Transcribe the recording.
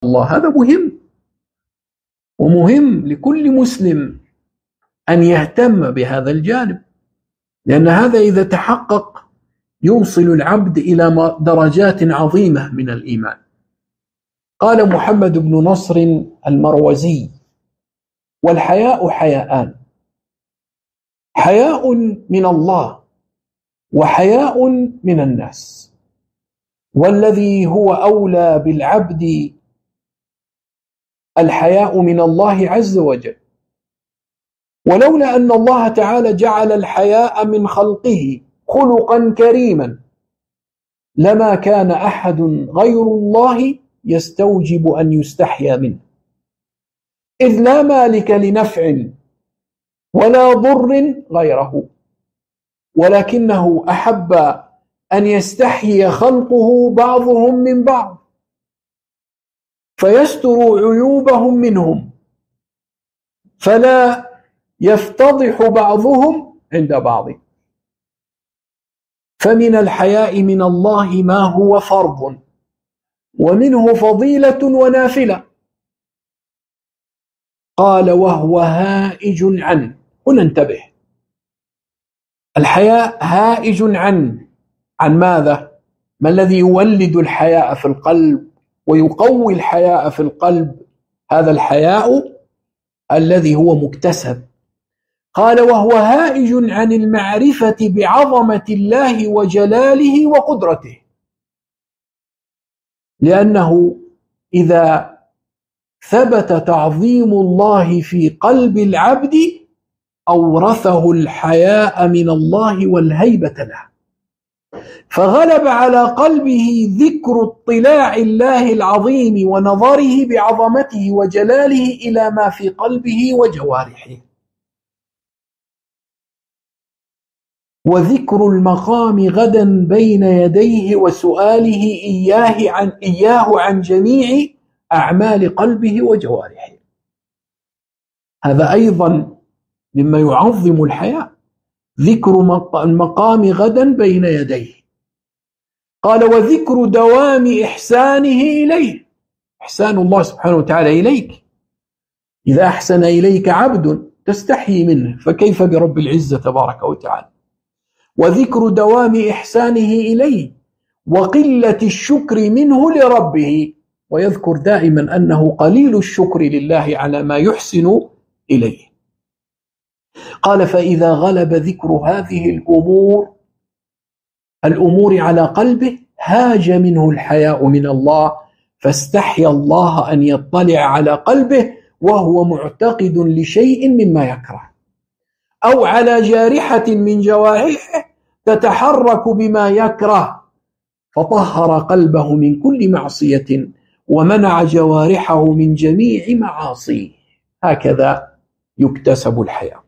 الله. هذا مهم، ومهم لكل مسلم أن يهتم بهذا الجانب، لأن هذا إذا تحقق يوصل العبد إلى درجات عظيمة من الإيمان. قال محمد بن نصر المروزي: والحياء حياءان، حياء من الله وحياء من الناس، والذي هو أولى بالعبد الحياء من الله عز وجل، ولولا أن الله تعالى جعل الحياء من خلقه خلقا كريما لما كان أحد غير الله يستوجب أن يستحيا منه، إذ لا مالك لنفع ولا ضر غيره، ولكنه أحب أن يستحيي خلقه بعضهم من بعض فيستر عيوبهم منهم، فلا يفتضح بعضهم عند بعض. فمن الحياء من الله ما هو فرض، ومنه فضيلة ونافلة. قال: وهو هائج عنه. هنا انتبه، الحياء هائج عن ماذا؟ ما الذي يولد الحياء في القلب ويقوي الحياء في القلب؟ هذا الحياء الذي هو مكتسب. قال: وهو هائج عن المعرفة بعظمة الله وجلاله وقدرته، لأنه إذا ثبت تعظيم الله في قلب العبد أورثه الحياء من الله والهيبة له، فغلب على قلبه ذكر اطلاع الله العظيم ونظره بعظمته وجلاله إلى ما في قلبه وجوارحه، وذكر المقام غدا بين يديه وسؤاله إياه عن جميع أعمال قلبه وجوارحه. هذا أيضا مما يعظم الحياء، ذكر المقام غدا بين يديه. قال: وذكر دوام إحسانه إليه، إحسان الله سبحانه وتعالى إليك. إذا أحسن إليك عبد تستحي منه، فكيف برب العزة تبارك وتعالى؟ وذكر دوام إحسانه إليه وقلة الشكر منه لربه، ويذكر دائما أنه قليل الشكر لله على ما يحسن إليه. قال: فإذا غلب ذكر هذه الأمور على قلبه هاج منه الحياء من الله، فاستحيا الله أن يطلع على قلبه وهو معتقد لشيء مما يكره، أو على جارحة من جوارحه تتحرك بما يكره، فطهر قلبه من كل معصية ومنع جوارحه من جميع معاصيه. هكذا يكتسب الحياء.